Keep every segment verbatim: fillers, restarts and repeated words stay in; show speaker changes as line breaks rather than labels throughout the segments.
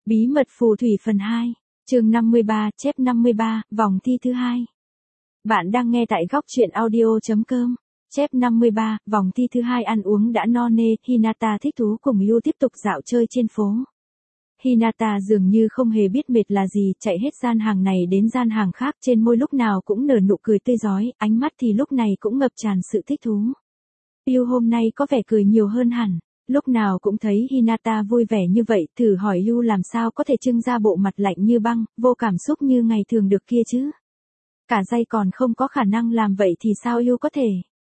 Bí mật phù thủy phần hai, chương năm mươi ba, chép năm mươi ba, vòng thi thứ hai. Bạn đang nghe tại góc truyện audio.com. Chép năm mươi ba, vòng thi thứ hai. Ăn uống đã no nê, Hinata thích thú cùng Yu tiếp tục dạo chơi trên phố. Hinata dường như không hề biết mệt là gì, chạy hết gian hàng này đến gian hàng khác, trên môi lúc nào cũng nở nụ cười tươi rói, ánh mắt thì lúc này cũng ngập tràn sự thích thú. Yu hôm nay có vẻ cười nhiều hơn hẳn. Lúc nào cũng thấy Hinata vui vẻ như vậy, thử hỏi Yu làm sao có thể trưng ra bộ mặt lạnh như băng, vô cảm xúc như ngày thường được kia chứ. Cả giây còn không có khả năng làm vậy thì sao Yu có thể.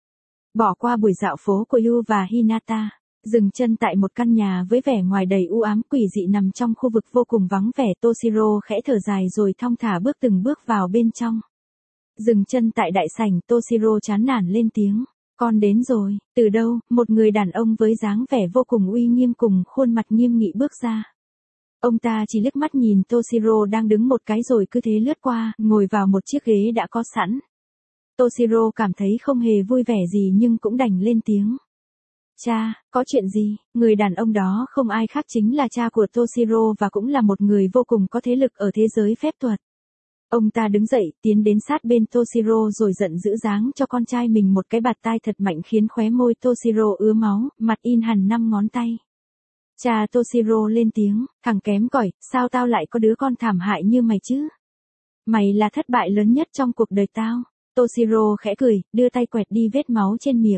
Bỏ qua buổi dạo phố của Yu và Hinata, dừng chân tại một căn nhà với vẻ ngoài đầy u ám quỷ dị nằm trong khu vực vô cùng vắng vẻ. Toshiro khẽ thở dài rồi thong thả bước từng bước vào bên trong. Dừng chân tại đại sảnh, Toshiro chán nản lên tiếng. Con đến rồi. Từ đâu, một người đàn ông với dáng vẻ vô cùng uy nghiêm cùng khuôn mặt nghiêm nghị bước ra. Ông ta chỉ liếc mắt nhìn Toshiro đang đứng một cái rồi cứ thế lướt qua, ngồi vào một chiếc ghế đã có sẵn. Toshiro cảm thấy không hề vui vẻ gì nhưng cũng đành lên tiếng. Cha, có chuyện gì? Người đàn ông đó không ai khác chính là cha của Toshiro và cũng là một người vô cùng có thế lực ở thế giới phép thuật. Ông ta đứng dậy, tiến đến sát bên Toshiro rồi giận dữ giáng cho con trai mình một cái bạt tai thật mạnh khiến khóe môi Toshiro ứa máu, mặt in hẳn năm ngón tay. Cha Toshiro lên tiếng, thằng kém cỏi, sao tao lại có đứa con thảm hại như mày chứ? Mày là thất bại lớn nhất trong cuộc đời tao. Toshiro khẽ cười, đưa tay quẹt đi vết máu trên miệng.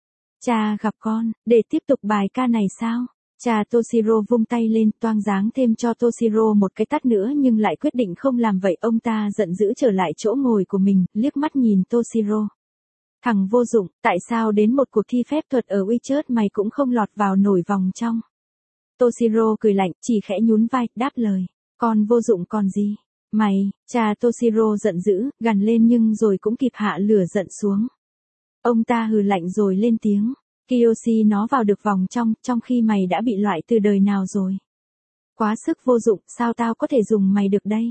Cha gặp con, để tiếp tục bài ca này sao? Cha Toshiro vung tay lên, toang giáng thêm cho Toshiro một cái tát nữa nhưng lại quyết định không làm vậy. Ông ta giận dữ trở lại chỗ ngồi của mình, liếc mắt nhìn Toshiro. Thằng vô dụng, tại sao đến một cuộc thi phép thuật ở WeChat mày cũng không lọt vào nổi vòng trong? Toshiro cười lạnh, chỉ khẽ nhún vai, đáp lời. Con vô dụng còn gì? Mày, cha Toshiro giận dữ, gằn lên nhưng rồi cũng kịp hạ lửa giận xuống. Ông ta hừ lạnh rồi lên tiếng. Kiyoshi nó vào được vòng trong, trong khi mày đã bị loại từ đời nào rồi. Quá sức vô dụng, sao tao có thể dùng mày được đây?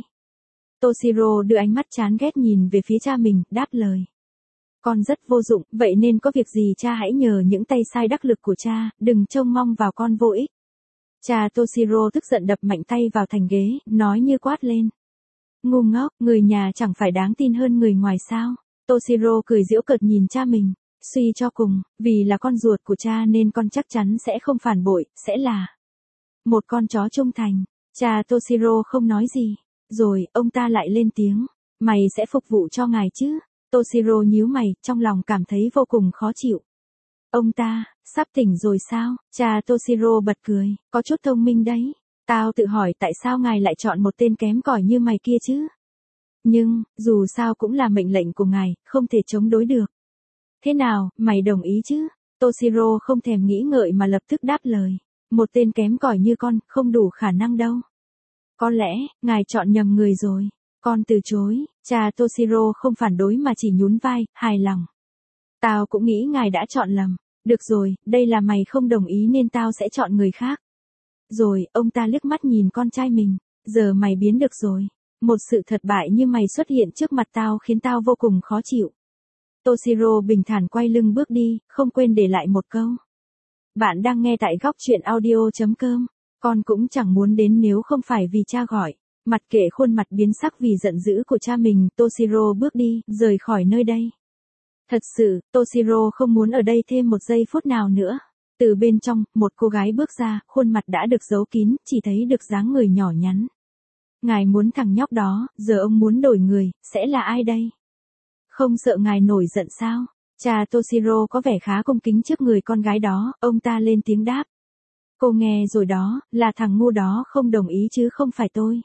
Toshiro đưa ánh mắt chán ghét nhìn về phía cha mình, đáp lời. Con rất vô dụng, vậy nên có việc gì cha hãy nhờ những tay sai đắc lực của cha, đừng trông mong vào con vô ích. Cha Toshiro tức giận đập mạnh tay vào thành ghế, nói như quát lên. Ngu ngốc, người nhà chẳng phải đáng tin hơn người ngoài sao? Toshiro cười giễu cợt nhìn cha mình. Suy cho cùng, vì là con ruột của cha nên con chắc chắn sẽ không phản bội, sẽ là một con chó trung thành. Cha Toshiro không nói gì. Rồi, ông ta lại lên tiếng. Mày sẽ phục vụ cho ngài chứ? Toshiro nhíu mày, trong lòng cảm thấy vô cùng khó chịu. Ông ta, sắp tỉnh rồi sao? Cha Toshiro bật cười, có chút thông minh đấy. Tao tự hỏi tại sao ngài lại chọn một tên kém cỏi như mày kia chứ? Nhưng, dù sao cũng là mệnh lệnh của ngài, không thể chống đối được. Thế nào, mày đồng ý chứ? Toshiro không thèm nghĩ ngợi mà lập tức đáp lời. Một tên kém cỏi như con, không đủ khả năng đâu. Có lẽ, ngài chọn nhầm người rồi. Con từ chối. Cha Toshiro không phản đối mà chỉ nhún vai, hài lòng. Tao cũng nghĩ ngài đã chọn lầm. Được rồi, đây là mày không đồng ý nên tao sẽ chọn người khác. Rồi, ông ta liếc mắt nhìn con trai mình. Giờ mày biến được rồi. Một sự thật bại như mày xuất hiện trước mặt tao khiến tao vô cùng khó chịu. Toshiro bình thản quay lưng bước đi, không quên để lại một câu. Bạn đang nghe tại góc truyện audio.com. Con cũng chẳng muốn đến nếu không phải vì cha gọi. Mặt kệ khuôn mặt biến sắc vì giận dữ của cha mình, Toshiro bước đi, rời khỏi nơi đây. Thật sự, Toshiro không muốn ở đây thêm một giây phút nào nữa. Từ bên trong, một cô gái bước ra, khuôn mặt đã được giấu kín, chỉ thấy được dáng người nhỏ nhắn. Ngài muốn thằng nhóc đó, giờ ông muốn đổi người, sẽ là ai đây? Không sợ ngài nổi giận sao? Cha Toshiro có vẻ khá cung kính trước người con gái đó, ông ta lên tiếng đáp. Cô nghe rồi đó, là thằng ngu đó không đồng ý chứ không phải tôi.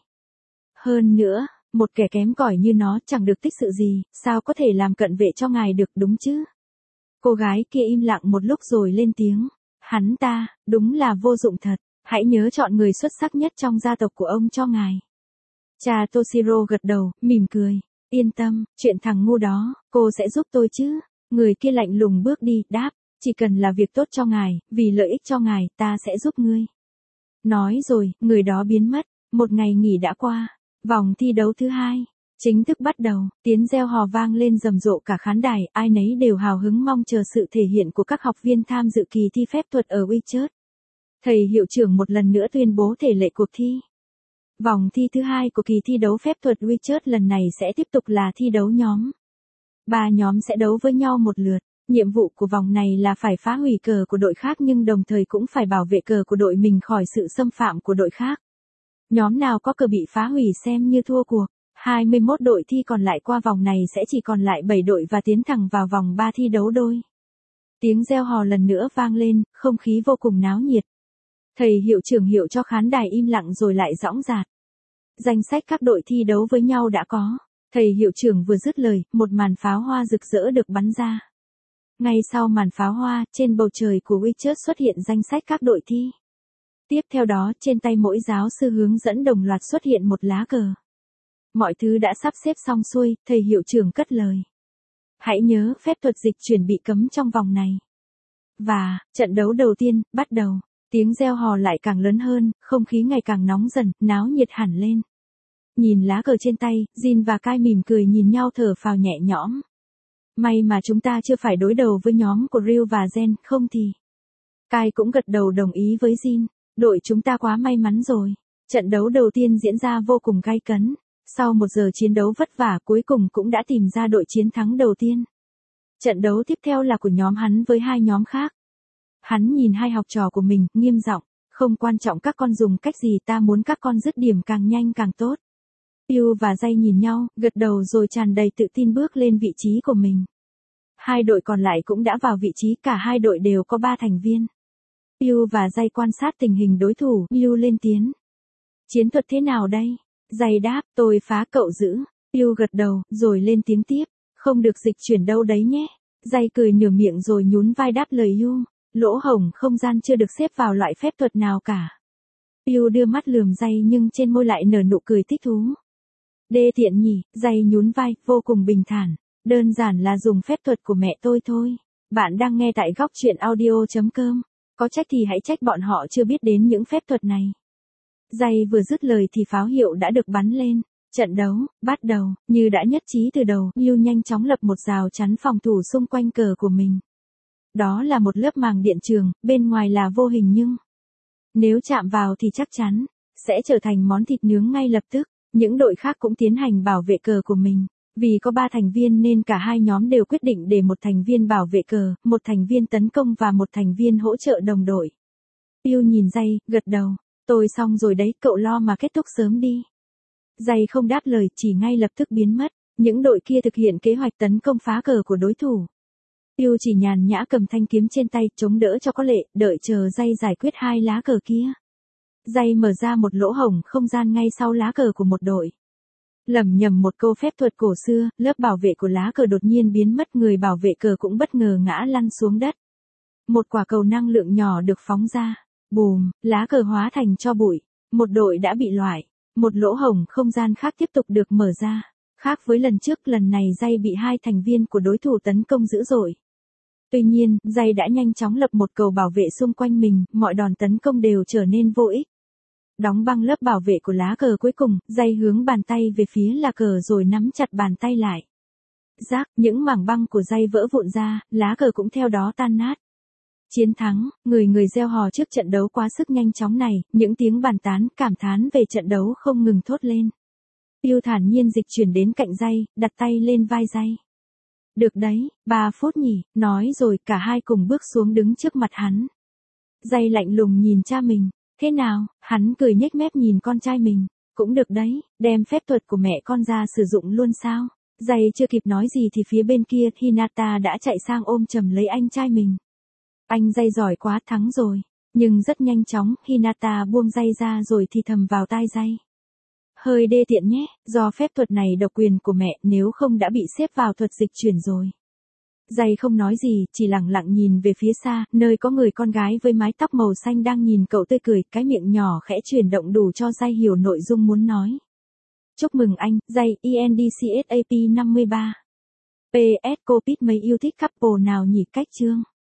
Hơn nữa, một kẻ kém cỏi như nó chẳng được tích sự gì, sao có thể làm cận vệ cho ngài được đúng chứ? Cô gái kia im lặng một lúc rồi lên tiếng. Hắn ta, đúng là vô dụng thật, hãy nhớ chọn người xuất sắc nhất trong gia tộc của ông cho ngài. Cha Toshiro gật đầu, mỉm cười. Yên tâm, chuyện thằng ngu đó, cô sẽ giúp tôi chứ. Người kia lạnh lùng bước đi, đáp, chỉ cần là việc tốt cho ngài, vì lợi ích cho ngài, ta sẽ giúp ngươi. Nói rồi, người đó biến mất, một ngày nghỉ đã qua, vòng thi đấu thứ hai, chính thức bắt đầu, tiếng reo hò vang lên rầm rộ cả khán đài, ai nấy đều hào hứng mong chờ sự thể hiện của các học viên tham dự kỳ thi phép thuật ở WeChat. Thầy hiệu trưởng một lần nữa tuyên bố thể lệ cuộc thi. Vòng thi thứ hai của kỳ thi đấu phép thuật Wizard lần này sẽ tiếp tục là thi đấu nhóm. Ba nhóm sẽ đấu với nhau một lượt. Nhiệm vụ của vòng này là phải phá hủy cờ của đội khác nhưng đồng thời cũng phải bảo vệ cờ của đội mình khỏi sự xâm phạm của đội khác. Nhóm nào có cờ bị phá hủy xem như thua cuộc. hai mươi mốt đội thi còn lại qua vòng này sẽ chỉ còn lại bảy đội và tiến thẳng vào vòng ba thi đấu đôi. Tiếng reo hò lần nữa vang lên, không khí vô cùng náo nhiệt. Thầy hiệu trưởng hiệu cho khán đài im lặng rồi lại dõng dạc. Danh sách các đội thi đấu với nhau đã có. Thầy hiệu trưởng vừa dứt lời, một màn pháo hoa rực rỡ được bắn ra. Ngay sau màn pháo hoa, trên bầu trời của Wizard xuất hiện danh sách các đội thi. Tiếp theo đó, trên tay mỗi giáo sư hướng dẫn đồng loạt xuất hiện một lá cờ. Mọi thứ đã sắp xếp xong xuôi, thầy hiệu trưởng cất lời. Hãy nhớ, phép thuật dịch chuyển bị cấm trong vòng này. Và, trận đấu đầu tiên, bắt đầu. Tiếng reo hò lại càng lớn hơn, không khí ngày càng nóng dần, náo nhiệt hẳn lên. Nhìn lá cờ trên tay, Jin và Kai mỉm cười nhìn nhau thở phào nhẹ nhõm. May mà chúng ta chưa phải đối đầu với nhóm của Ryu và Jen, không thì. Kai cũng gật đầu đồng ý với Jin. Đội chúng ta quá may mắn rồi. Trận đấu đầu tiên diễn ra vô cùng gay cấn. Sau một giờ chiến đấu vất vả cuối cùng cũng đã tìm ra đội chiến thắng đầu tiên. Trận đấu tiếp theo là của nhóm hắn với hai nhóm khác. Hắn nhìn hai học trò của mình, nghiêm giọng, không quan trọng các con dùng cách gì, ta muốn các con dứt điểm càng nhanh càng tốt. Yêu và Jay nhìn nhau, gật đầu rồi tràn đầy tự tin bước lên vị trí của mình. Hai đội còn lại cũng đã vào vị trí, cả hai đội đều có ba thành viên. Yêu và Jay quan sát tình hình đối thủ, Yêu lên tiếng. Chiến thuật thế nào đây? Jay đáp, tôi phá cậu giữ. Yêu gật đầu, rồi lên tiếng tiếp, không được dịch chuyển đâu đấy nhé. Jay cười nửa miệng rồi nhún vai đáp lời Yêu. Lỗ hổng không gian chưa được xếp vào loại phép thuật nào cả. Yêu đưa mắt lườm Jay nhưng trên môi lại nở nụ cười thích thú. Đê tiện nhỉ, Jay nhún vai, vô cùng bình thản. Đơn giản là dùng phép thuật của mẹ tôi thôi. Bạn đang nghe tại góc truyện audio chấm com. Có trách thì hãy trách bọn họ chưa biết đến những phép thuật này. Jay vừa dứt lời thì pháo hiệu đã được bắn lên. Trận đấu, bắt đầu, như đã nhất trí từ đầu, Yêu nhanh chóng lập một rào chắn phòng thủ xung quanh cờ của mình. Đó là một lớp màng điện trường, bên ngoài là vô hình nhưng nếu chạm vào thì chắc chắn sẽ trở thành món thịt nướng ngay lập tức. Những đội khác cũng tiến hành bảo vệ cờ của mình. Vì có ba thành viên nên cả hai nhóm đều quyết định để một thành viên bảo vệ cờ, một thành viên tấn công và một thành viên hỗ trợ đồng đội. Yêu nhìn Jay, gật đầu. Tôi xong rồi đấy, cậu lo mà kết thúc sớm đi. Jay không đáp lời, chỉ ngay lập tức biến mất. Những đội kia thực hiện kế hoạch tấn công phá cờ của đối thủ. Yêu chỉ nhàn nhã cầm thanh kiếm trên tay, chống đỡ cho có lệ, đợi chờ Jay giải quyết hai lá cờ kia. Jay mở ra một lỗ hổng không gian ngay sau lá cờ của một đội. Lẩm nhẩm một câu phép thuật cổ xưa, lớp bảo vệ của lá cờ đột nhiên biến mất, người bảo vệ cờ cũng bất ngờ ngã lăn xuống đất. Một quả cầu năng lượng nhỏ được phóng ra. Bùm, lá cờ hóa thành tro bụi. Một đội đã bị loại. Một lỗ hổng không gian khác tiếp tục được mở ra. Khác với lần trước, lần này Jay bị hai thành viên của đối thủ tấn công dữ dội. Tuy nhiên, Jay đã nhanh chóng lập một cầu bảo vệ xung quanh mình, mọi đòn tấn công đều trở nên vô ích. Đóng băng lớp bảo vệ của lá cờ cuối cùng, Jay hướng bàn tay về phía lá cờ rồi nắm chặt bàn tay lại. Rác, những mảng băng của Jay vỡ vụn ra, lá cờ cũng theo đó tan nát. Chiến thắng, người người reo hò trước trận đấu quá sức nhanh chóng này, những tiếng bàn tán, cảm thán về trận đấu không ngừng thốt lên. Yêu thản nhiên dịch chuyển đến cạnh Jay, đặt tay lên vai Jay. Được đấy, ba phút nhỉ, nói rồi cả hai cùng bước xuống đứng trước mặt hắn. Jay lạnh lùng nhìn cha mình. Thế nào, hắn cười nhếch mép nhìn con trai mình. Cũng được đấy, đem phép thuật của mẹ con ra sử dụng luôn sao? Jay chưa kịp nói gì thì phía bên kia Hinata đã chạy sang ôm chầm lấy anh trai mình. Anh Jay giỏi quá, thắng rồi. Nhưng rất nhanh chóng, Hinata buông Jay ra rồi thì thầm vào tai Jay. Hơi đê tiện nhé, do phép thuật này độc quyền của mẹ, nếu không đã bị xếp vào thuật dịch chuyển rồi. Jay không nói gì, chỉ lặng lặng nhìn về phía xa, nơi có người con gái với mái tóc màu xanh đang nhìn cậu tươi cười, cái miệng nhỏ khẽ chuyển động đủ cho Jay hiểu nội dung muốn nói. Chúc mừng anh, Jay, E N D C S A P năm mươi ba. P S cô Pete mấy yêu thích couple nào nhỉ? Cách chương.